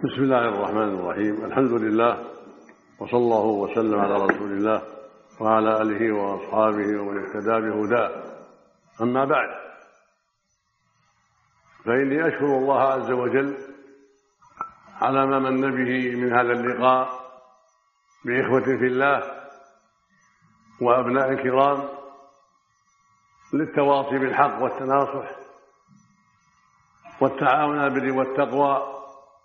بسم الله الرحمن الرحيم. الحمد لله، وصلى الله وسلم على رسول الله وعلى آله وأصحابه ومن اهتدى بهداه. أما بعد، فإني أشكر الله عز وجل على ما من به من هذا اللقاء بإخوة في الله وأبناء كرام للتواصي بالحق والتناصح والتعاون على البر والتقوى،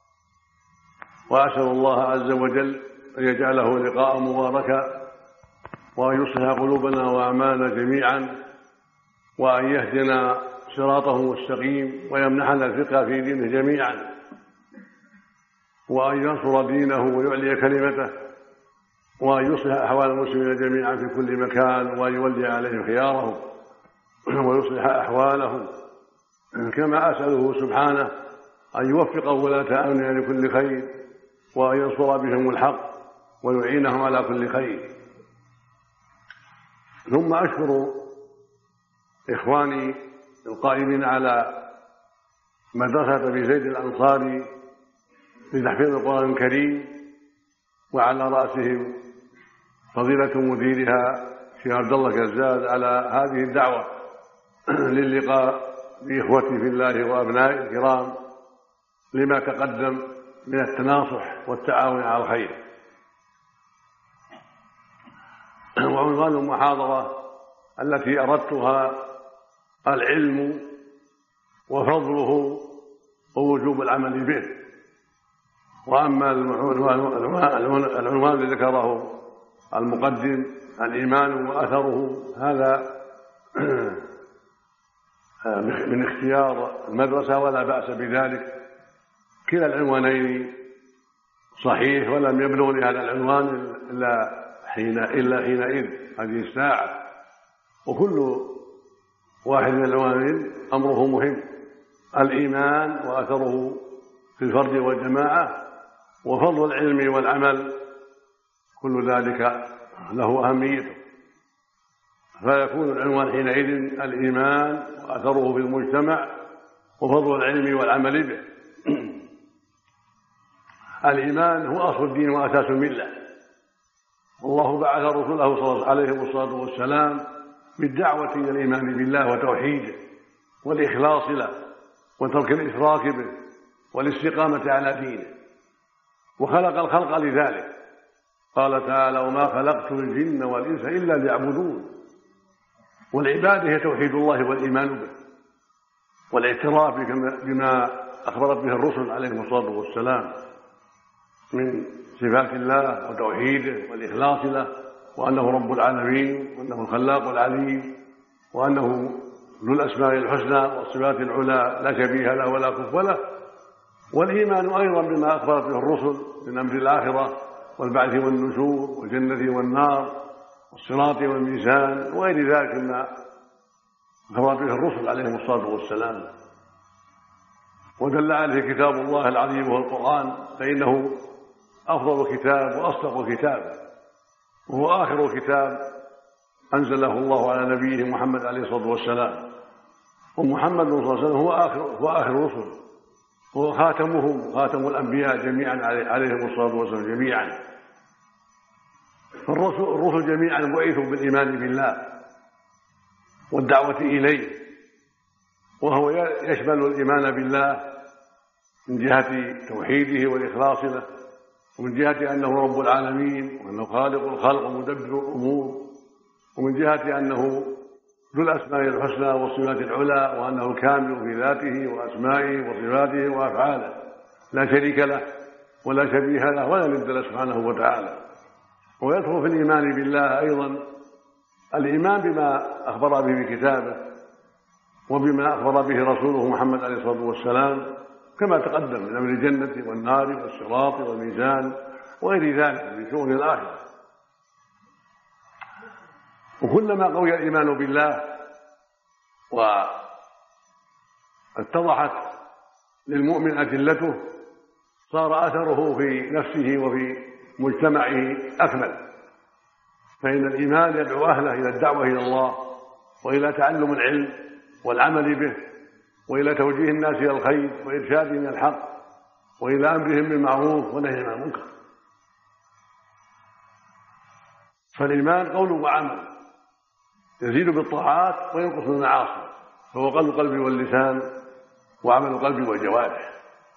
وأسأل الله عز وجل أن يجعله لقاء مباركا، وأن يصلح قلوبنا وأعمالنا جميعا، وأن يهدنا صراطه المستقيم، ويمنحنا الفقه في دينه جميعا، وأن ينصر دينه ويعلي كلمته، وأن يصلح أحوال المسلمين جميعا في كل مكان، وأن يولي عليهم خيارهم ويصلح أحوالهم. كما أسأله سبحانه أن يوفق ولاة أمرنا لكل خير، وأن ينصر بهم الحق ويعينهم على كل خير. ثم أشكر إخواني القائمين على مدرسة أبي زيد الأنصاري لتحفيظ القرآن الكريم، وعلى رأسهم فضيلة مديرها شيخ عبد الله كزاز على هذه الدعوة للقاء بإخوتي في الله وأبنائي الكرام لما تقدم من التناصح والتعاون على الخير. وعنوان المحاضرة التي أردتها العلم وفضله ووجوب العمل به. وأما العنوان الذي ذكره المقدم الإيمان وأثره، هذا من اختيار المدرسة ولا بأس بذلك. كلا العنوانين صحيح، ولم يبلغني هذا العنوان إلا حينئذ هذه الساعة. وكل واحد من العنوانين أمره مهم: الإيمان وأثره في الفرد والجماعة، وفضل العلم والعمل، كل ذلك له أهميته. فيكون العنوان حينئذ الإيمان وأثره في المجتمع وفضل العلم والعمل به. الإيمان هو أصل الدين وأساس الملة، والله بعث رسوله عليه الصلاة والسلام بالدعوة إلى الإيمان بالله وتوحيده والإخلاص له وترك الإشراك به والاستقامة على دينه، وخلق الخلق لذلك. قال تعالى: وما خلقت الجن والإنس إلا ليعبدون. والعبادة هي توحيد الله والإيمان به والاعتراف بما أخبرت به الرسل عليهم الصلاة والسلام من صفات الله وتوحيده والإخلاص له، وأنه رب العالمين، وأنه الخلاق العليم، وأنه ذو الأسماء الحسنى والصفات العلى لا شبيه له ولا كفء له. والإيمان أيضا بما أخبرت به الرسل من أمر الآخرة والبعث والنشور والجنة والنار والصراط والميزان وغير ذلك مما أخبرت به الرسل عليهم الصلاة والسلام. ودل عليه كتاب الله العظيم وهو القرآن، فإنه أفضل كتاب وأصدق كتاب، وهو آخر كتاب أنزله الله على نبيه محمد عليه الصلاة والسلام. ومحمد صلى الله عليه وسلم هو آخر الرسل، هو خاتمهم، خاتم الأنبياء جميعا عليهم الصلاة والسلام جميعا. فالرسل جميعا بعثوا بالإيمان بالله والدعوة إليه، وهو يشمل الإيمان بالله من جهة توحيده والإخلاص له، ومن جهة أنه رب العالمين، وأنه خالق الخلق ومدبر الأمور، ومن جهة أنه ذو الأسماء الحسنى والصفات العلى، وأنه الكامل في ذاته وأسمائه وصفاته وأفعاله، لا شريك له ولا شبيه له ولا ند له سبحانه وتعالى. ويدخل في الإيمان بالله أيضا الإيمان بما أخبر به كتابه وبما أخبر به رسوله محمد عليه الصلاة والسلام، كما تقدم من أمر الجنة والنار والصراط والميزان وغير ذلك من شؤون الآخرة. وكلما قوي الإيمان بالله واتضحت للمؤمن أدلته، صار أثره في نفسه وفي مجتمعه أكمل. فإن الإيمان يدعو أهله إلى الدعوة إلى الله وإلى تعلم العلم والعمل به، وإلى توجيه الناس إلى الخير وإرشادهم إلى الحق وإلى أمرهم بالمعروف ونهي عن المنكر. فالإيمان قول وعمل، يزيد بالطاعات وينقص بالمعاصي، فهو قول القلب واللسان وعمل القلب والجوارح.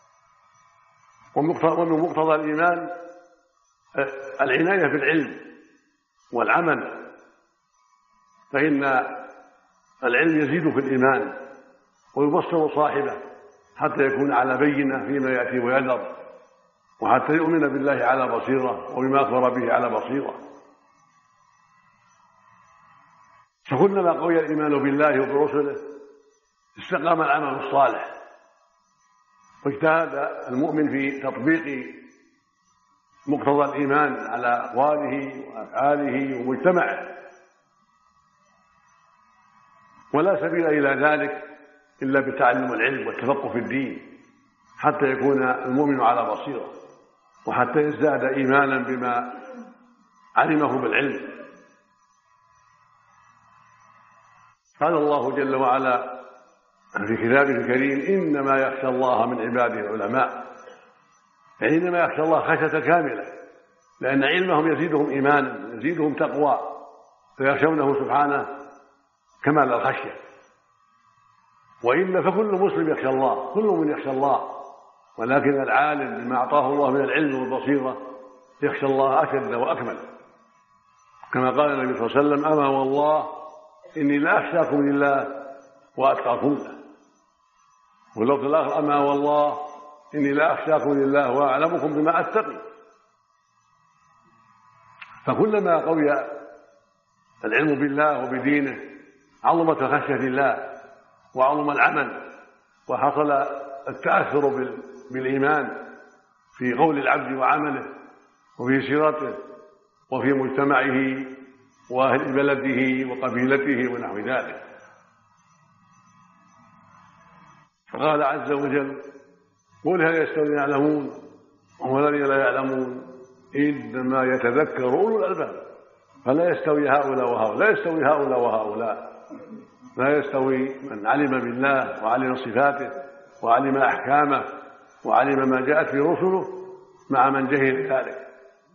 ومن مقتضى الإيمان العناية بالعلم والعمل، فإن العلم يزيد في الإيمان ويبصر صاحبه حتى يكون على بينة فيما يأتي ويذر، وحتى يؤمن بالله على بصيرة وبما أخبر به على بصيرة. فكلما قوي الإيمان بالله وبرسله استقام العمل الصالح، واجتهد المؤمن في تطبيق مقتضى الإيمان على أقواله وأفعاله ومجتمعه، ولا سبيل إلى ذلك إلا بتعلم العلم والتفقه في الدين حتى يكون المؤمن على بصيرة، وحتى يزداد إيمانا بما علمه بالعلم. قال الله جل وعلا في كتابه الكريم: إنما يخشى الله من عباده العلماء، يعني إنما يخشى الله خشية كاملة، لأن علمهم يزيدهم إيمانا يزيدهم تقوى، فيخشونه سبحانه كمال الخشية. وإلا فكل مسلم يخشى الله، كل من يخشى الله، ولكن العالم بما أعطاه الله من العلم والبصيرة يخشى الله أشد وأكمل، كما قال النبي صلى الله عليه وسلم: أما والله إني لا أخشاكم لله وأتقاكم له. واللفظ الآخر: أما والله إني لا أخشاكم لله وأعلمكم بما أتقي. فكلما قوي العلم بالله وبدينه عظمت خشية الله وعظم العمل، وحصل التأثر بالإيمان في قول العبد وعمله وفي سيرته وفي مجتمعه وأهل بلده وقبيلته ونحو ذلك. فقال عز وجل: قل هل يستوي يعلمون والذين لا يعلمون إنما يتذكر أولو الألباب. فلا يستوي هؤلاء وهؤلاء، لا يستوي هؤلاء وهؤلاء، لا يستوي من علم بالله وعلم صفاته وعلم أحكامه وعلم ما جاءت به رسله مع من جهل ذلك.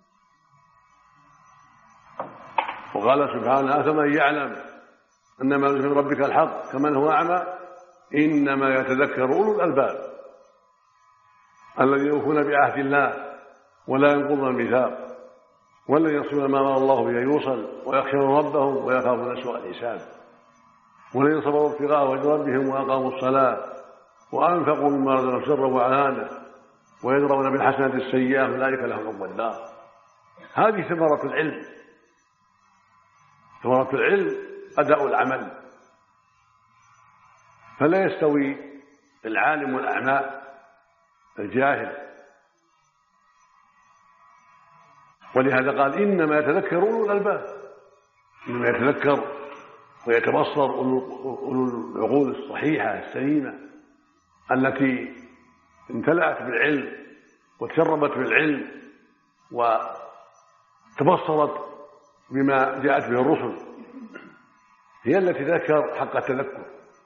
وقال سبحانه: أفمن يعلم أنما ينزل من ربك الحق كمن هو أعمى إنما يتذكر أولو الألباب الذين يوفون بعهد الله ولا ينقضون الميثاق والذين يصلون ما أمر الله به يوصل ويخشون ربهم ويخافون سوء الحساب والذين صبروا ابتغاء وجه ربهم وأقاموا الصلاة وأنفقوا مما رزقناهم سرا وعلانية ويدرؤون بالحسنة السيئة أولئك لهم عقبى الدار. هذه ثمرة العلم. ثمرة العلم أداء العمل. فلا يستوي العالم والأعمى الجاهل. ولهذا قال: إنما يتذكر أولو الألباب. إنما يتذكر ويتبصر أولو العقول الصحيحة السليمة التي امتلأت بالعلم وتشربت بالعلم وتبصرت بما جاءت به الرسل، هي التي تذكر حق التذكر.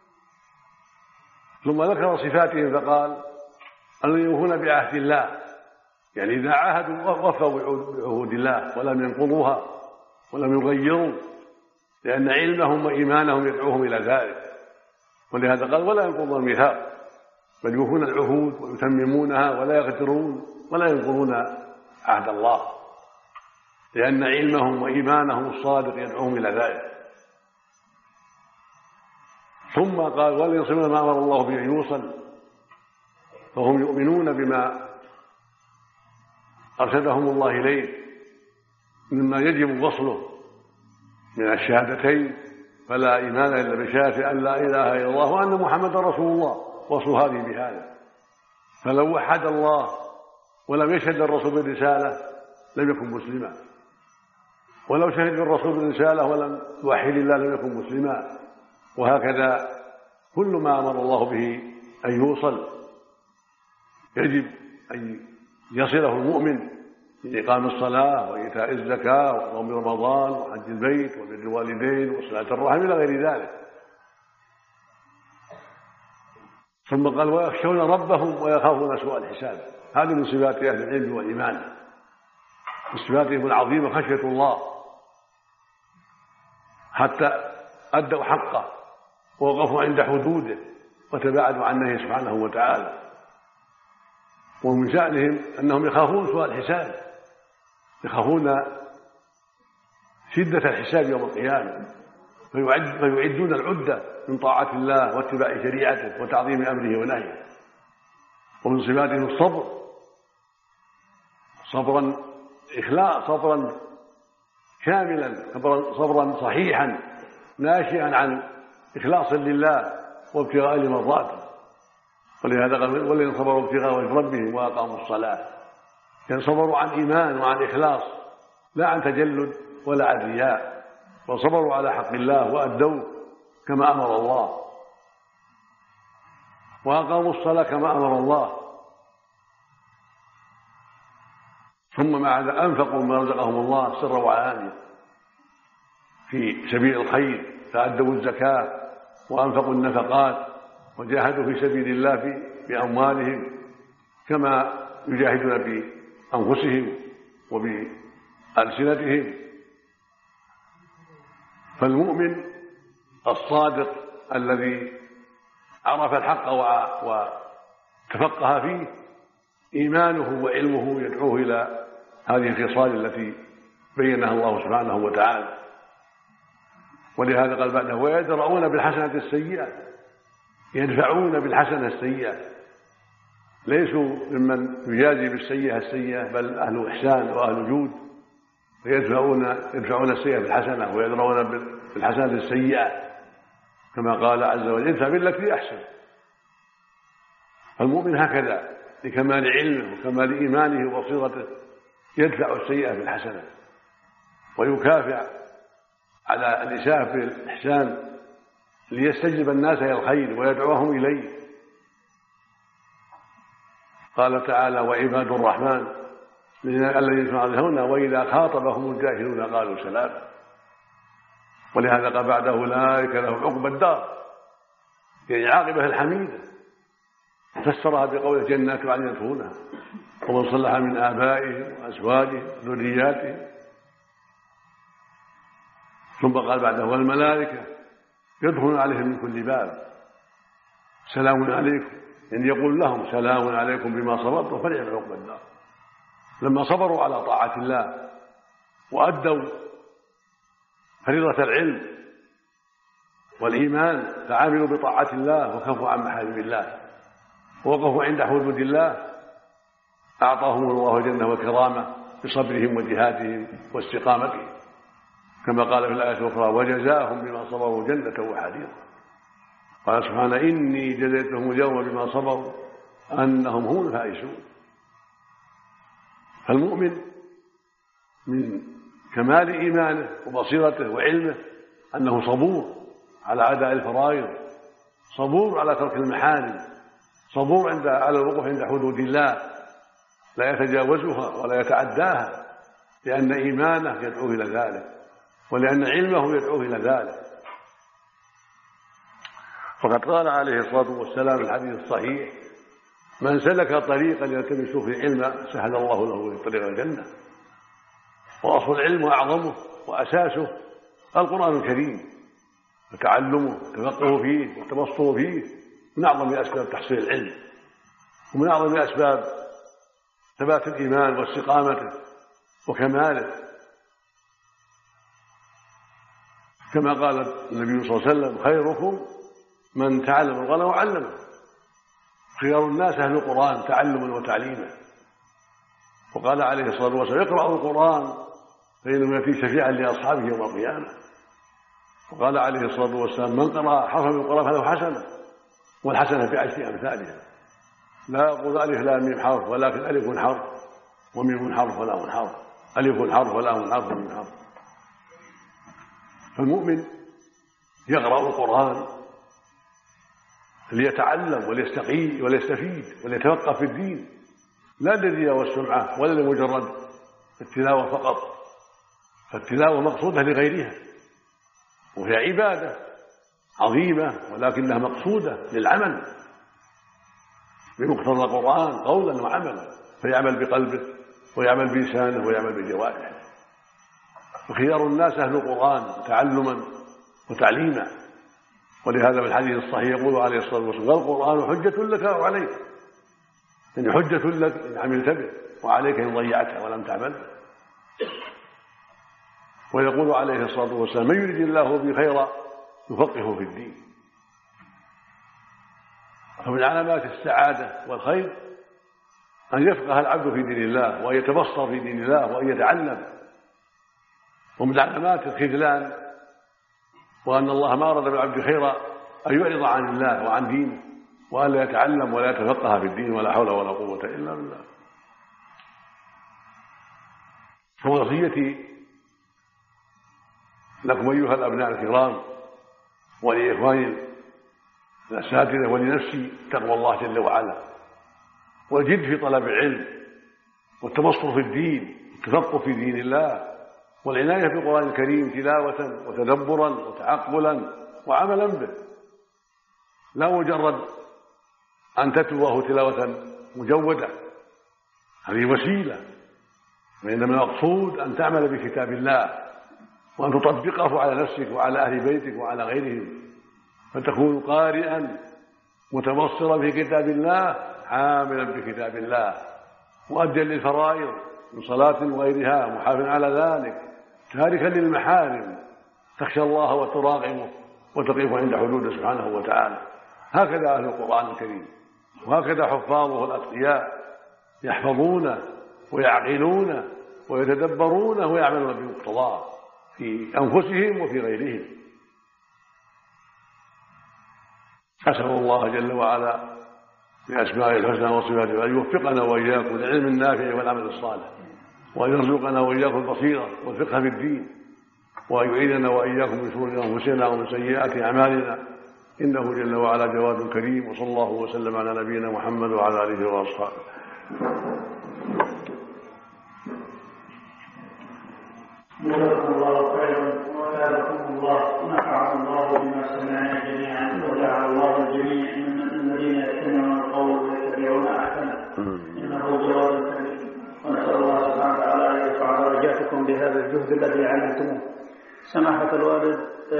ثم ذكر صفاتهم فقال: الذين يوفون بعهد الله، يعني إذا عاهدوا وفوا بعهود الله ولم ينقضوها ولم يغيروا، لأن علمهم وإيمانهم يدعوهم إلى ذلك. ولهذا قال: ولا ينقضون الميثاق، بل يوفون العهود ويتممونها ولا يغدرون ولا ينقضون عهد الله، لأن علمهم وإيمانهم الصادق يدعوهم إلى ذلك. ثم قال: والذين يصلون ما أمر الله به يوصل، فهم يؤمنون بما أرشدهم الله إليه مما يجب وصله من الشهادتين، فلا إيمان إلا بشهادة أن لا إله إلا الله وأن محمدا رسول الله، وصل هذه بهذا. فلو وحد الله ولم يشهد الرسول بالرسالة لم يكن مسلما، ولو شهد الرسول بالرسالة ولم يوحد الله لم يكن مسلما. وهكذا كل ما أمر الله به أن يوصل يجب أن يصله المؤمن من إقام الصلاة وإيتاء الزكاة وصوم رمضان وحج البيت وبر الوالدين وصلاة الرحم إلى غير ذلك. ثم قال: ويخشون ربهم ويخافون سوء الحساب. هذه من صفات أهل العلم والإيمان، من صفاتهم العظيمة خشية الله، حتى أدوا حقه ووقفوا عند حدوده وتباعدوا عن نهيه سبحانه وتعالى. ومن شأنهم أنهم يخافون سوء الحساب، يخافون شدة الحساب يوم القيامة، فيعدون العدة من طاعة الله واتباع شريعته وتعظيم أمره ونهيه. ومن صفاتهم الصبر، صبرا صبرا كاملا، صبرا صحيحا ناشئا عن إخلاص لله وابتغاء لمرضاته. ولهذا قال والذين صبروا ابتغاء وجه ربهم وأقاموا الصلاة، يعني صبروا عن إيمان وعن إخلاص، لا عن تجلد ولا عن رياء، وصبروا على حق الله وأدوه كما أمر الله، وأقاموا الصلاة كما أمر الله. ثم مع هذا أنفقوا ما رزقهم الله سرا وعلانية في سبيل الخير، فأدوا الزكاة وأنفقوا النفقات وجاهدوا في سبيل الله بأموالهم كما يجاهدون بأنفسهم وبألسنتهم. فالمؤمن الصادق الذي عرف الحق وتفقه فيه، إيمانه وعلمه يدعوه إلى هذه الخصال التي بينها الله سبحانه وتعالى. ولهذا قال بعده ويدرؤون بالحسنة السيئة، يدفعون بالحسنة السيئة، ليسوا ممن يجازي بالسيئة السيئة، بل أهل إحسان وأهل جود، يدفعون السيئة بالحسنة ويدرؤون بالحسنة السيئة كما قال عز وجل ادفع بالتي أحسن. المؤمن هكذا لكمال علمه وكمال إيمانه وبصيرته يدفع السيئة بالحسنة ويكافئ على الإساءة بالإحسان ليستجلب الناس إلى الخير ويدعوهم إليه. قال تعالى وعباد الرحمن الذين يصلون وإذا خاطبهم الجاهلون قالوا سلاما. ولهذا قال بعده أولئك لهم عقبى الدار، يعني عاقبة الحميدة، فسرها بقوله جنات عدن يدخلونها ومن صلح من آبائهم وأزواجهم وذرياتهم. ثم قال بعده والملائكة يدخلون عليهم من كل باب سلام عليكم، يعني يقول لهم سلام عليكم بما صبرتم فنعم عقبى الدار. لما صبروا على طاعة الله وأدوا فريضة العلم والإيمان، فعملوا بطاعة الله وكفوا عن محارم الله ووقفوا عند حدود الله، أعطاهم الله جنة وكرامة بصبرهم وجهادهم واستقامتهم، كما قال في الآية الأخرى وجزاهم بما صبروا جنة وحريرا. قال سبحانه إني جزيتهم اليوم بما صبروا أنهم هم الفائزون. فالمؤمن من كمال إيمانه وبصيرته وعلمه أنه صبور على أداء الفرائض، صبور على ترك المحارم، صبور على الوقوف عند حدود الله، لا يتجاوزها ولا يتعداها، لأن إيمانه يدعوه إلى ذلك ولأن علمه يدعوه إلى ذلك. فقد قال عليه الصلاة والسلام في الحديث الصحيح من سلك طريقا يلتمس فيه علما سهل الله له في طريق الجنة. وأصل العلم وأعظمه وأساسه القرآن الكريم، وتعلمه وتفقه فيه والتبصر فيه من أعظم أسباب تحصيل العلم ومن أعظم أسباب ثبات الإيمان واستقامته وكماله، كما قال النبي صلى الله عليه وسلم خيركم من تعلم القرآن وعلمه، خيار الناس أهل القرآن تعلما وتعليما. وقال عليه الصلاة والسلام اقرأوا القرآن فإنه يأتي شفيعا لأصحابه يوم القيامة. وقال عليه الصلاة والسلام من قرأ حرفا من القرآن فله حسنة والحسنة بعشر أمثالها، لا يقول ألف لام ميم حرف، ولكن ألف حرف وميم حرف ولام حرف، ألف حرف ولام حرف وميم حرف. فالمؤمن يقرأ القرآن ليتعلم وليستفيد وليتفقه في الدين، لا للرياء والسمعة ولا لمجرد التلاوة فقط، فالتلاوة مقصودة لغيرها وهي عبادة عظيمة ولكنها مقصودة للعمل بمقتضى القرآن قولا وعملا، فيعمل بقلبه ويعمل بلسانه ويعمل بجوارحه. وخيار الناس أهل القرآن تعلما وتعليما، ولهذا في الحديث الصحيح يقول عليه الصلاة والسلام: القرآن حجة لك أو عليك، يعني حجة لك إن عملت به، وعليك إن ضيعته ولم تعمل به. ويقول عليه الصلاة والسلام: من يريد الله به خيرا يفقهه في الدين. فمن علامات السعادة والخير أن يفقه العبد في دين الله، وأن يتبصر في دين الله، وأن يتعلم. ومن علامات الخذلان وأن الله ما أراد بالعبد خيرا أن يعرض عن الله وعن دينه، وأن لا يتعلم ولا يتفقه في الدين، ولا حول ولا قوة إلا بالله. فوصيتي لكم أيها الأبناء الكرام ولإخواني الأساتذة ولنفسي تقوى الله جل وعلا، والجد في طلب العلم، والتبصر في الدين، والتفقه في دين الله، والعناية بالقرآن الكريم تلاوة وتدبرا وتعقلا وعملا به، لا مجرد أن تتلوه تلاوة مجودة، هذه وسيلة، وإنما المقصود أن تعمل بكتاب الله، وأن تطبقه على نفسك وعلى أهل بيتك وعلى غيرهم، فتكون قارئا متبصرا في كتاب الله، عاملا بكتاب الله، مؤديا للفرائض من صلاة وغيرها، محافظا على ذلك، تاركا للمحارم، تخشى الله وتراقبه وتقف عند حدوده سبحانه وتعالى. هكذا أهل القرآن الكريم، وهكذا حفاظه الأتقياء، يحفظونه ويعقلونه ويتدبرونه ويعملون بمقتضاه في أنفسهم وفي غيرهم. أسأل الله جل وعلا بأسمائه الحسنى وصفاته أن يوفقنا وإياكم للعلم النافع والعمل الصالح، وأن يرزقنا وإياكم البصيرة والفقه في الدين، وأن يعيذنا وإياكم من شرور أنفسنا ومن سيئات أعمالنا، إنه جل وعلا جواد كريم. وصلى الله وسلم على نبينا محمد وعلى آله وأصحابه. جزاكم الله خيرا وزادكم الله، نفعنا الله بما سمعنا جميعا، وجعل الله الجميع من الذين يستمعون القول ويتبعون احسنه، انه جواد كريم. ونسال الله سبحانه وتعالى ان يرفع درجاتكم بهذا الجهد الذي علمتموه. سماحه الوالد،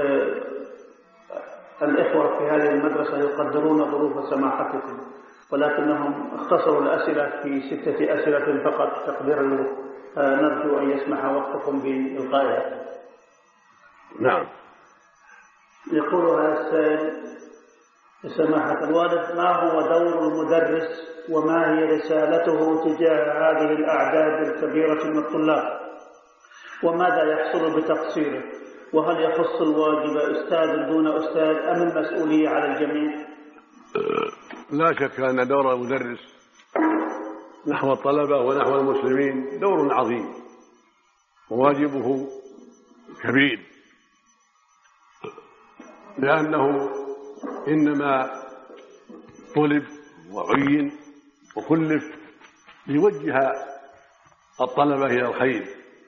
الاخوه في هذه المدرسه يقدرون ظروف سماحتكم، ولكنهم اختصروا الاسئله في 6 أسئلة فقط تقديرا، نرجو أن يسمح وقتكم بإلقائها. نعم. يقول هذا السائل: سماحة الوالد، ما هو دور المدرس وما هي رسالته تجاه هذه الأعداد الكبيرة من الطلاب، وماذا يحصل بتقصيره، وهل يخص الواجب أستاذ دون أستاذ أم المسؤولية على الجميع؟ لا شك أن دور المدرس نحو الطلبة ونحو المسلمين دور عظيم وواجبه كبير، لأنه إنما طلب وعين وكلف ليوجه الطلبة إلى الخير،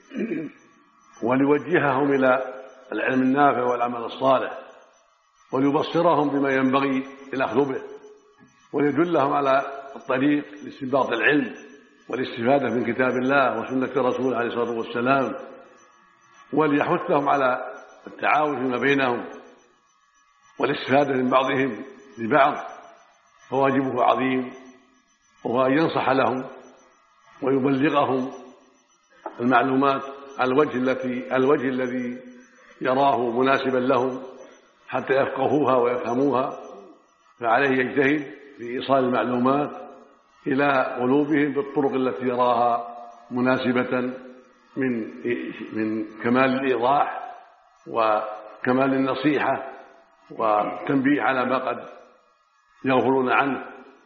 وليوجههم إلى العلم النافع والعمل الصالح، وليبصرهم بما ينبغي الأخذ به، وليدلهم على الطريق لاستنباط العلم والاستفادة من كتاب الله وسنة رسوله عليه الصلاة والسلام، وليحثهم على التعاون فيما بينهم والاستفادة من بعضهم لبعض. فواجبه عظيم، وهو أن ينصح لهم ويبلغهم المعلومات على الوجه الذي يراه مناسبا لهم حتى يفقهوها ويفهموها، فعليه يجتهد في إيصال المعلومات إلى قلوبهم بالطرق التي يراها مناسبة من كمال الإيضاح وكمال النصيحة والتنبيه على ما قد يغفلون عنه،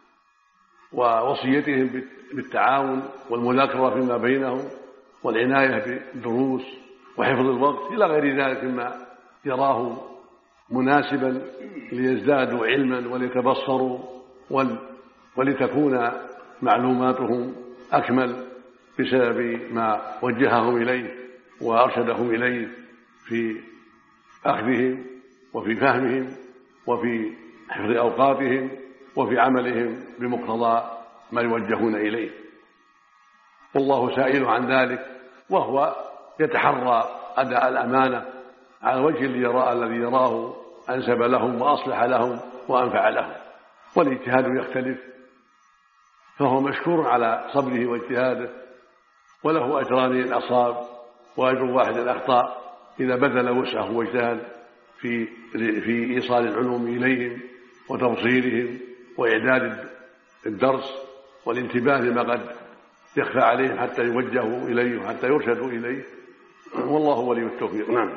ووصيتهم بالتعاون والمذاكرة فيما بينهم، والعناية بالدروس وحفظ الوقت إلى غير ذلك مما يراه مناسبا ليزدادوا علما وليتبصروا ولتكون معلوماتهم أكمل بسبب ما وجههم إليه وأرشدهم إليه في أخذهم وفي فهمهم وفي حفظ أوقاتهم وفي عملهم بمقتضى ما يوجهون إليه، والله سائل عن ذلك، وهو يتحرى أداء الأمانة على الوجه الذي يراه أنسب لهم وأصلح لهم وأنفع لهم. والاجتهاد يختلف، فهو مشكور على صبره واجتهاده، وله أجران إن أصاب وأجر واحد إن أخطأ، إذا بذل وسعه واجتهد في إيصال العلوم إليهم وتبصيرهم وإعداد الدرس والانتباه لما قد يخفى عليهم حتى يوجهوا إليه وحتى يرشدوا إليه، والله ولي التوفيق. نعم.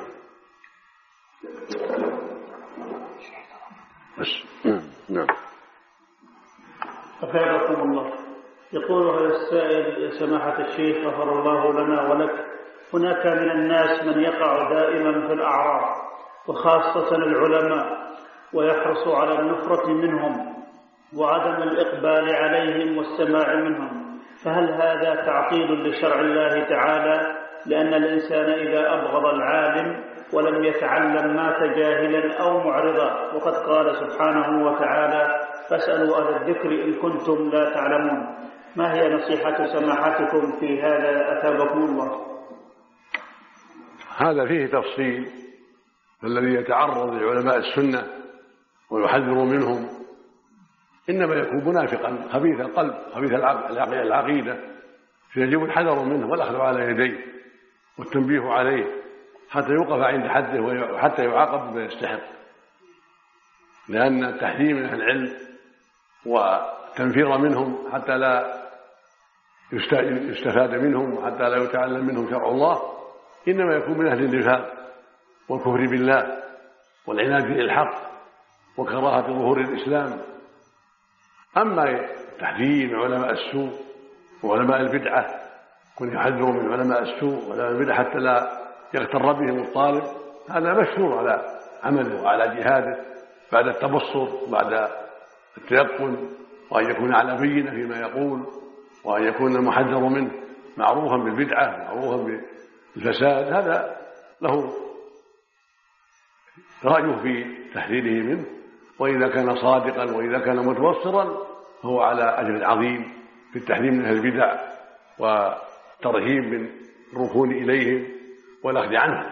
نعم. أفادكم الله. يقول هذا السائل: يا سماحة الشيخ غفر الله لنا ولك، هناك من الناس من يقع دائما في الأعراض وخاصة العلماء، ويحرص على النفرة منهم وعدم الإقبال عليهم والسماع منهم، فهل هذا تعطيل لشرع الله تعالى؟ لأن الإنسان إذا أبغض العالم ولم يتعلم مات جاهلا أو معرضا، وقد قال سبحانه وتعالى: فاسألوا أهل الذكر إن كنتم لا تعلمون. ما هي نصيحة سماحتكم في هذا أثابكم الله؟ هذا فيه تفصيل، الذي يتعرض لعلماء السنة ويحذر منهم إنما يكون منافقا خبيث القلب خبيث العقيدة، فيجب الحذر منه والأخذ على يديه والتنبيه عليه حتى يوقف عند حده وحتى يعاقب بما يستحق، لأن التحذير من أهل العلم وتنفير منهم حتى لا يستفاد منهم وحتى لا يتعلم منهم شرع الله إنما يكون من أهل النفاق والكفر بالله والعناد بالحق وكراهة ظهور الإسلام. أما تحذير علماء السوء وعلماء البدعة، كن يحذروا من علماء السوء وعلماء البدعة حتى لا يغتر بهم الطالب، هذا مشهور على عمله وعلى جهاده بعد التبصر وبعد التيقن، وأن يكون على بينة فيما يقول، وأن يكون المحذر منه معروفا بالبدعة معروفا بالفساد، هذا له رأيه في تحذيره منه، وإذا كان صادقا وإذا كان متبصرا فهو على أجر عظيم في التحذير من أهل البدع وترهيب من الركون إليهم والأخذ عنهم.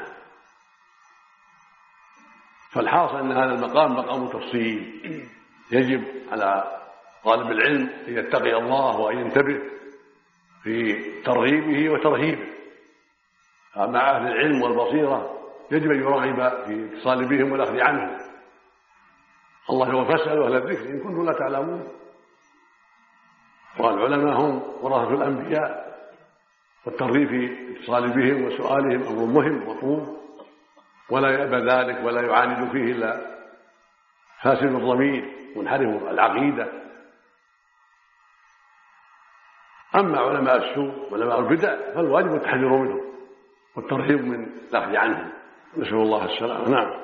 فالحاصل أن هذا المقام مقام تفصيل، يجب على طالب العلم أن يتقي الله وأن ينتبه في ترغيبه وترهيبه. مع أهل العلم والبصيرة يجب أن يرغب في اتصال بهم والأخذ عنهم. الله هو فاسألوا أهل الذكر إن كنتم لا تعلمون، والعلماء هم ورثة الأنبياء، والترغيب في اتصال بهم وسؤالهم أمر مهم ومطلوب، ولا يأبى ذلك ولا يعاند فيه إلا فاسد الضمير منحرف العقيدة. أما علماء السوء وعلماء البدع فالواجب التحذير منهم والترهيب من الأخذ عنهم، نسأل الله السلامة. نعم.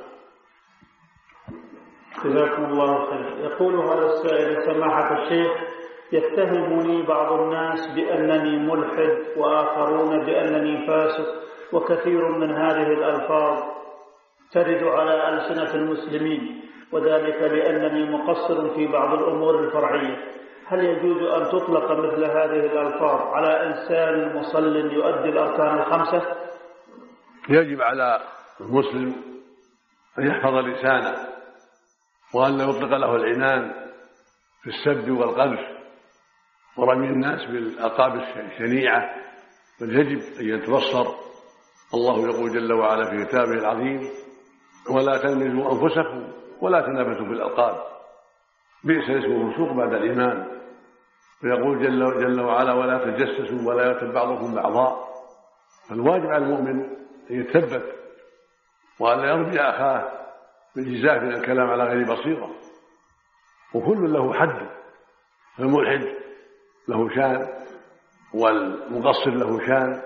جزاكم الله خير. يقول هذا السائل: سماحة الشيخ، يتهمني بعض الناس بأنني ملحد وآخرون بأنني فاسق، وكثير من هذه الألفاظ ترد على ألسنة المسلمين، وذلك لأنني مقصر في بعض الأمور الفرعية. هل يجوز أن تطلق مثل هذه الألفاظ على إنسان مصل يؤدي الأركان الخمسة؟ يجب على المسلم أن يحفظ لسانه وأن لا يطلق له العنان في السب والقذف ورمي الناس بالألقاب الشنيعة، بل يجب أن يتبصر. الله يقول جل وعلا في كتابه العظيم: ولا تلمزوا أنفسكم ولا تنابزوا بالألقاب بئس الاسم الفسوق بعد الإيمان. ويقول جل وعلا: ولا تجسسوا ولا يغتب بعضكم بعضا. فالواجب على المؤمن أن يتثبت وأن لا يرمي أخاه بالجزاء من الكلام على غير بصيرة، وكل له حد، الملحد له شان والمقصر له شان،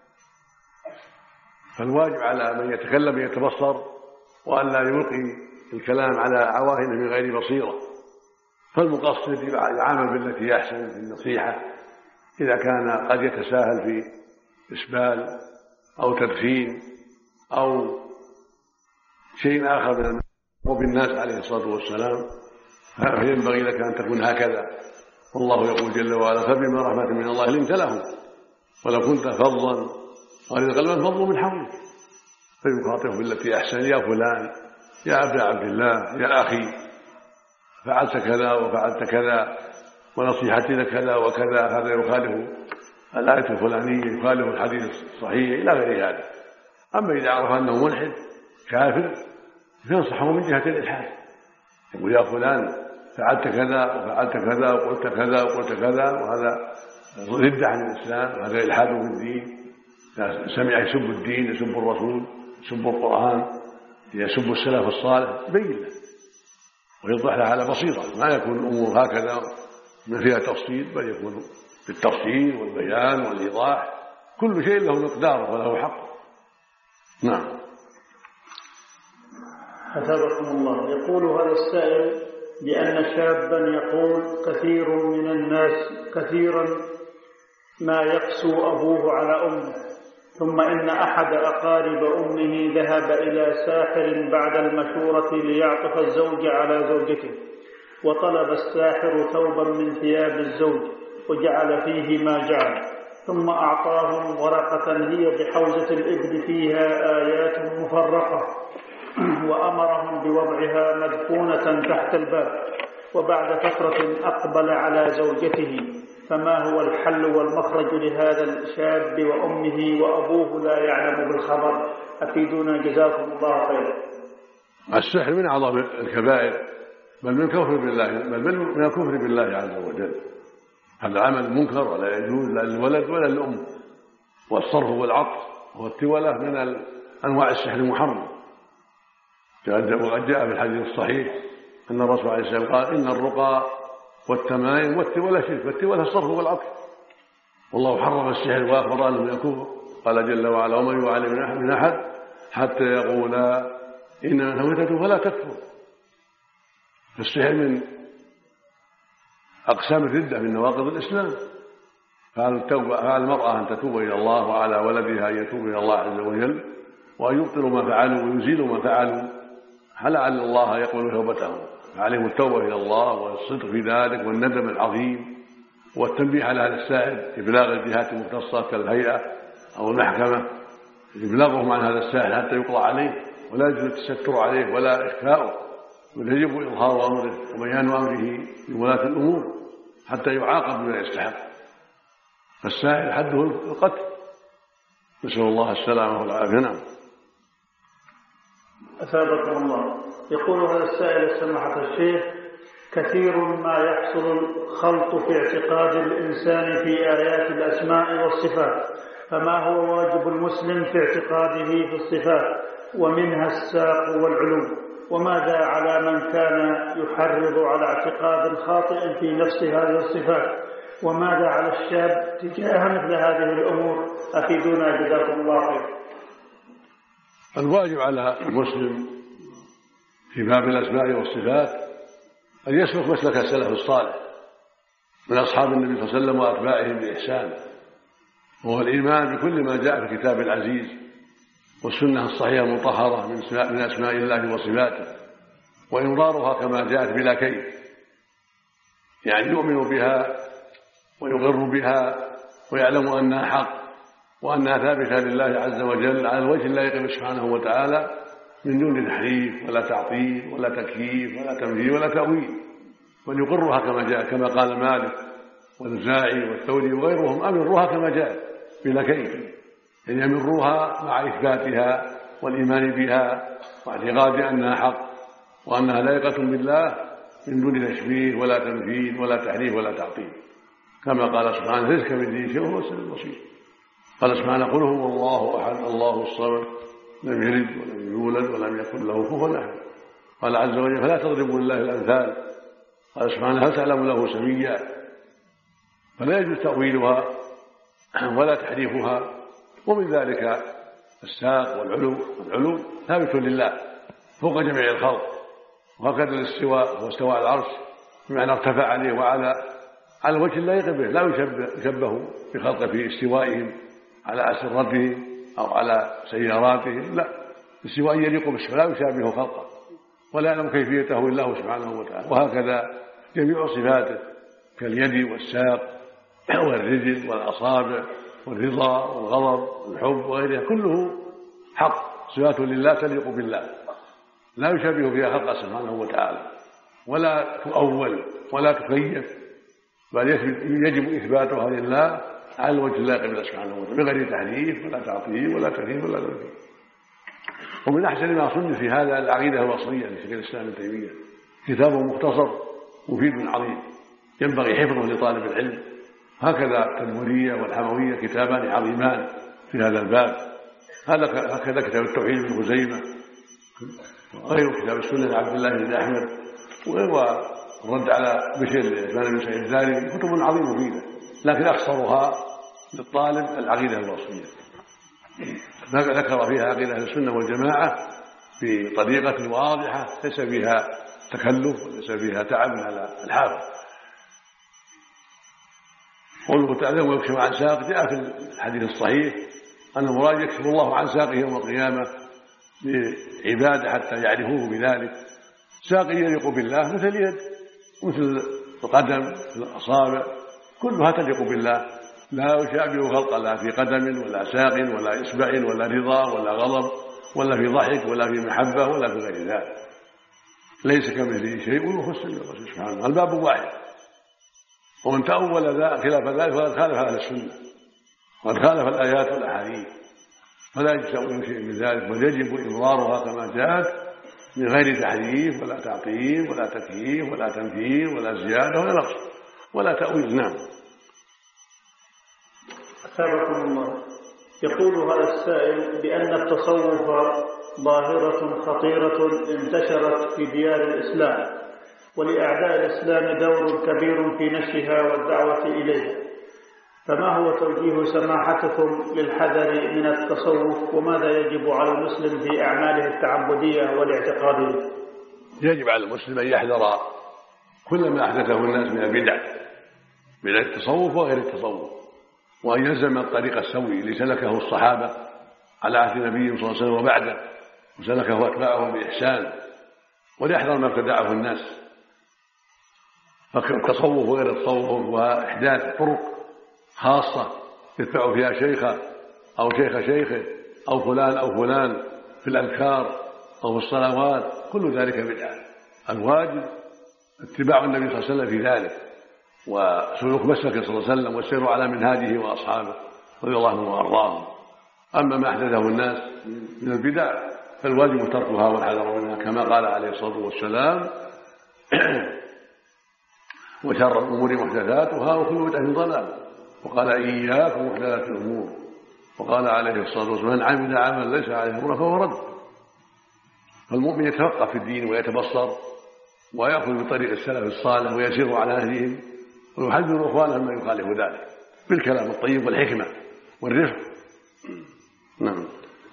فالواجب على من يتكلم يتبصر وأن لا يلقي الكلام على عواهن من غير بصيرة. فالمقصر يعامل بالتي أحسن في النصيحة إذا كان قد يتساهل في إسبال أو تدخين أو شيء آخر من بالناس عليه الصلاة والسلام، فينبغي لك أن تكون هكذا. والله يقول جل وعلا: فبما رحمة من الله لنت لهم ولو كنت فظا غليظ القلب انفضوا من حولك. فيخاطبه بالتي أحسن: يا فلان، يا عبد الله، يا أخي، فعلت كذا وفعلت كذا، ونصيحتي لك كذا وكذا. هذا يخالف الآية الفلانية، يخالف الحديث الصحيح، إلى غير هذا. أما إذا عرف أنه ملحد كافر فينصحه من جهة الإلحاد، يقول: يا فلان، فعلت كذا وفعلت كذا وقلت كذا وقلت كذا، وهذا ردة عن الإسلام، وهذا إلحاد في الدين. سمع يسب الدين، يسب الرسول، يسب القرآن، يسب السلف الصالح، يبين له ويوضح له على بصيرة. ما يكون الأمور هكذا ما فيها تفصيل، بل يكون بالتفصيل والبيان والإيضاح. كل شيء له مقدار وله حق. نعم. حفظكم الله. يقول هذا السائل بأن شابا يقول: كثير من الناس كثيرا ما يقسو أبوه على أمه، ثم إن أحد أقارب أمه ذهب إلى ساحر بعد المشورة ليعطف الزوج على زوجته، وطلب الساحر ثوبا من ثياب الزوج وجعل فيه ما جعل، ثم أعطاهم ورقة هي بحوزة الإبل فيها آيات مفرقة، وأمرهم بوضعها مدفونة تحت الباب. وبعد فترة أقبل على زوجته، فما هو الحل والمخرج لهذا الشاب وأمه وأبوه لا يعلم بالخبر؟ أفيدونا جزاكم الله خيرا. السحر من أعظم الكبائر، بل من الكفر بالله عز وجل. هذا عمل منكر ولا يجوز لا للولد ولا للأم. والصرف والعطف والتولة من أنواع السحر المحرم. وقد جاء في الحديث الصحيح أن الرسول عليه السلام قال: إن الرقى والتمائم والتولة شرك. والتولة الصرف والعطف. والله حرم السحر وأخبر أنه من الكفر. قال جل وعلا: ومن يعلم من أحد حتى يقول إنما هويته فلا تكفر. فالسحر من أقسام الردة من نواقض الإسلام. فعلى المرأة أن تتوب إلى الله، وعلى ولدها أن يتوب إلى الله عز وجل، وأن يبطلوا ما فعلوا ويزيلوا ما فعلوا، لعل الله يقبل توبتهم. فعليهم التوبة إلى الله والصدق في ذلك والندم العظيم، والتنبيه على هذا الساحر، إبلاغ الجهات المختصة كالهيئة أو المحكمة، إبلاغهم عن هذا الساحر حتى يقضى عليه، ولا يجوز التستر عليه ولا إخفاؤه، بل يجب إظهار أمره وبيان أمره لولاة الأمور حتى يعاقب بما يستحق. فالساحر حده القتل، نسأل الله السلامة والعافية. نعم. أثابكم الله. يقول هذا السائل: سماحة الشيخ، كثير ما يحصل الخلط في اعتقاد الإنسان في آيات الأسماء والصفات، فما هو واجب المسلم في اعتقاده في الصفات ومنها الساق والعلو؟ وماذا على من كان يحرض على اعتقاد خاطئ في نفس هذه الصفات؟ وماذا على الشاب تجاه مثل هذه الأمور؟ أفيدونا جزاكم الله خير. الواجب على المسلم في باب الأسماء والصفات أن يسلك مسلك السلف الصالح من أصحاب النبي صلى الله عليه وسلم وأتباعهم بإحسان، وهو الإيمان بكل ما جاء في الكتاب العزيز والسنة الصحيحة المطهرة من أسماء الله وصفاته، وإمرارها كما جاءت بلا كيف، يعني يؤمن بها ويقر بها ويعلم أنها حق وأنها ثابتة لله عز وجل على الوجه اللائق سبحانه وتعالى، من دون تحريف ولا تعطيل ولا تكييف ولا تمثيل ولا تأويل، بل يقرها كما جاء، كما قال مالك والأوزاعي والثوري وغيرهم: أمروها كما جاء بلا كيف، يعني يمروها مع إثباتها والإيمان بها واعتقاد أنها حق وأنها لائقة بالله من دون تشبيه ولا تمثيل ولا تحريف ولا تعطيل، كما قال سبحانه: ليس كمثله شيء وهو السميع البصير. قال سبحانه: قل هو الله أحد الله الصمد لم يلد ولم يولد ولم يكن له كفوا أحد. قال عز وجل: فلا تضربوا لله الأمثال. قال سبحانه: هل تعلم له سميا؟ فلا يجوز تأويلها ولا تحريفها. ومن ذلك الساق والعلو ثابت لله فوق جميع الخلق، وهكذا الاستواء هو استواء العرش بمعنى ارتفع عليه وعلى الوجه اللائق به، لا يشبه بخلق في استوائهم على أسرتهم أو على سياراتهم، لا، استواء يليق به لا يشابه خلقه، ولا يعلم كيفيته إلا هو سبحانه وتعالى. وهكذا جميع صفاته كاليد والساق والرجل والأصابع والرضا والغضب والحب وغيرها كله حق، صفات لله تليق بالله لا يشابه فيها خلقه سبحانه وتعالى، ولا تؤول ولا تكيف، بل يجب إثباتها لله على الوجه اللائق بالله سبحانه وتعالى بغير تحريف ولا تعطيل ولا تكييف ولا تمثيل. ومن أحسن ما صنف في هذا العقيدة الوصية لشيخ الإسلام ابن تيمية، كتاب مختصر مفيد عظيم ينبغي حفظه لطالب العلم. هكذا التدمرية والحموية كتابان عظيمان في هذا الباب، هكذا كتاب التوحيد بن خزيمة، وغير كتاب السنة لعبد الله بن أحمد، والرد على بشير عثمان بن سعيد الدارمي، كتب عظيمة مفيدة، لكن أخصرها للطالب العقيدة الوصية. ذكر فيها عقيدة السنة والجماعة بطريقة واضحة ليس فيها تكلف وليس فيها تعب على الحافظ. قوله تعالى ويكشف عن ساق، جاء في الحديث الصحيح أن المراد يكشف الله عن ساقه يوم القيامة لعباده حتى يعرفوه بذلك. ساق يليق بالله مثل اليد مثل القدم مثل الأصابع كلها تليق بالله، لا يشابه خلق لا في قدم ولا ساق ولا إصبع ولا رضا ولا غضب ولا في ضحك ولا في محبة ولا في غير ذلك، ليس كمثله شيء وهو السميع البصير سبحانه. الباب واحد، ومن تأول خلاف ذلك فقد خالف أهل السنة وقد خالف الآيات والأحاديث، فلا يجوز شيء من ذلك، بل يجب إمرارها كما جاءت من غير تحريف ولا تعطيل ولا تكييف ولا تمثيل ولا زيادة ولا نقص ولا تأويل. نعم. أثابكم الله. يقول هذا السائل بأن التصوف ظاهرة خطيرة انتشرت في ديار الإسلام، ولأعداء الإسلام دور كبير في نشرها والدعوة إليها، فما هو توجيه سماحتكم للحذر من التصوف، وماذا يجب على المسلم في أعماله التعبدية والاعتقادية؟ يجب على المسلم أن يحذر كل ما أحدثه الناس من البدع، بدع التصوف وغير التصوف، وأن يلزم الطريق السوي اللي سلكه الصحابة على عهد النبي صلى الله عليه وسلم وبعده، وسلكه أتباعهم بإحسان، وليحذر ما ابتدعه الناس. فالتصوف وغير التصوف وإحداث طرق خاصة يتبع فيها شيخه أو شيخ شيخه أو فلان في الأذكار أو في الصلوات، كل ذلك بدعة. الواجب اتباع النبي صلى الله عليه وسلم في ذلك، وسلوك مسلكه صلى الله عليه وسلم والسير على منهاجه وأصحابه رضي الله عنهم وأرضاهم. أما ما أحدثه الناس من البدع فالواجب تركها والحذر منها، كما قال عليه الصلاة والسلام وشر الأمور محدثاتها وكل بدعة ضلالة، وقال إياكم محدثات الأمور، وقال عليه الصلاة والسلام من عمل عملا ليس عليه أمرنا فهو رد. فالمؤمن يتفقه في الدين ويتبصر ويأخذ بطريق السلف الصالح ويسير على نهجهم، ويحذر إخوانه ما يخالف ذلك بالكلام الطيب والحكمة والرفق. نعم.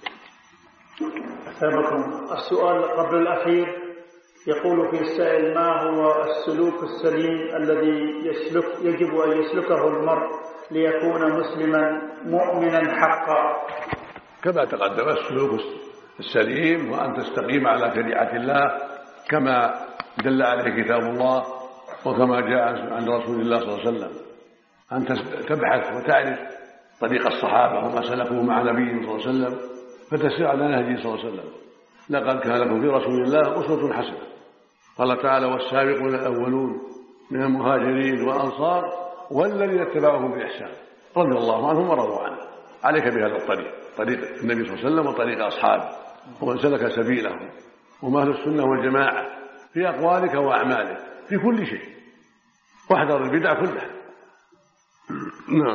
أثابكم. السؤال قبل الأخير يقول في السائل ما هو السلوك السليم الذي يجب أن يسلكه المرء ليكون مسلما مؤمنا حقا؟ كما تقدم السلوك السليم وأن تستقيم على شريعة الله كما دل عليه كتاب الله وكما جاء عن رسول الله صلى الله عليه وسلم، أن تبحث وتعرف طريق الصحابة وما سلكوه مع نبيهم صلى الله عليه وسلم فتسير على نهجه صلى الله عليه وسلم. لقد كان لكم في رسول الله أسوة حسنة. قال تعالى والسابقون الأولون من المهاجرين والأنصار والذين اتبعوهم بإحسان رضي الله عنهم ورضوا عنه. عليك بهذا الطريق، طريق النبي صلى الله عليه وسلم وطريق أصحابه ومن سلك سبيلهم، وما أهل السنة والجماعة في أقوالك وأعمالك في كل شيء، واحذر البدع كلها. نعم.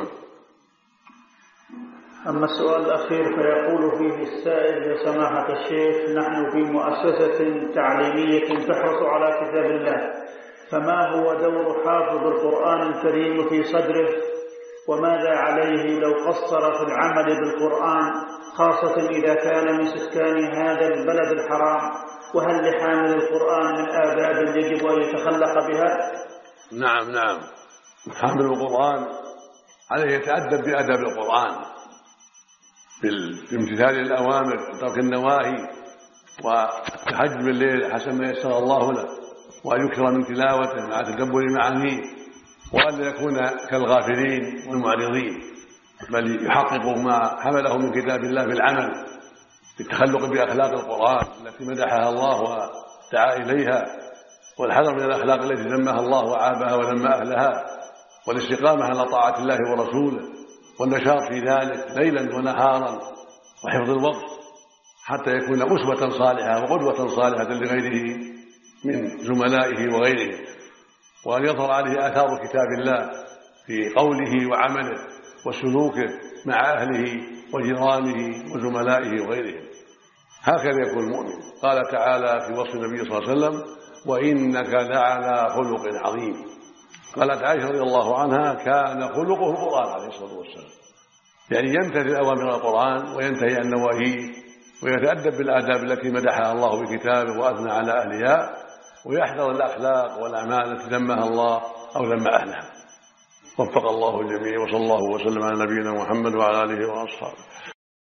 أما السؤال الأخير فيقول فيه السائل يا سماحة الشيخ نحن في مؤسسة تعليمية تحرص على كتاب الله، فما هو دور حافظ القرآن الكريم في صدره، وماذا عليه لو قصر في العمل بالقرآن خاصة إذا كان من سكان هذا البلد الحرام، وهل لحامل القرآن من آداب يجب أن يتخلق بها؟ نعم. حامل القرآن عليه يتأدب بأدب القرآن بامتثال الأوامر وترك النواهي والتهجد بالليل حسب ما يسر الله له، وأن يكثر من تلاوته مع تدبر معانيه، وأن يكون كالغافلين والمعرضين، بل يحقق ما حمله من كتاب الله بالعمل بالتخلق بأخلاق القرآن التي مدحها الله ودعا إليها، والحذر من الأخلاق التي ذمها الله وعابها وذم أهلها، والاستقامة على طاعة الله ورسوله، والنشاط في ذلك ليلا ونهارا، وحفظ الوقت حتى يكون أسوة صالحة وقدوة صالحة لغيره من زملائه وغيرهم، وأن يظهر عليه آثار كتاب الله في قوله وعمله وسلوكه مع أهله وجيرانه وزملائه وغيرهم. هكذا يكون المؤمن. قال تعالى في وصف النبي صلى الله عليه وسلم: وإنك لعلى خلق عظيم. قالت عائشة رضي الله عنها: كان خلقه القرآن عليه الصلاة والسلام، يعني يمتثل أوامر القرآن وينتهي عن نواهيه، ويتأدب بالآداب التي مدحها الله بكتابه وأثنى على أهلها، ويحذر الأخلاق والأعمال التي ذمها الله أو ذم أهلها. وفق الله الجميع، وصلى الله وسلم على نبينا محمد وعلى آله وأصحابه.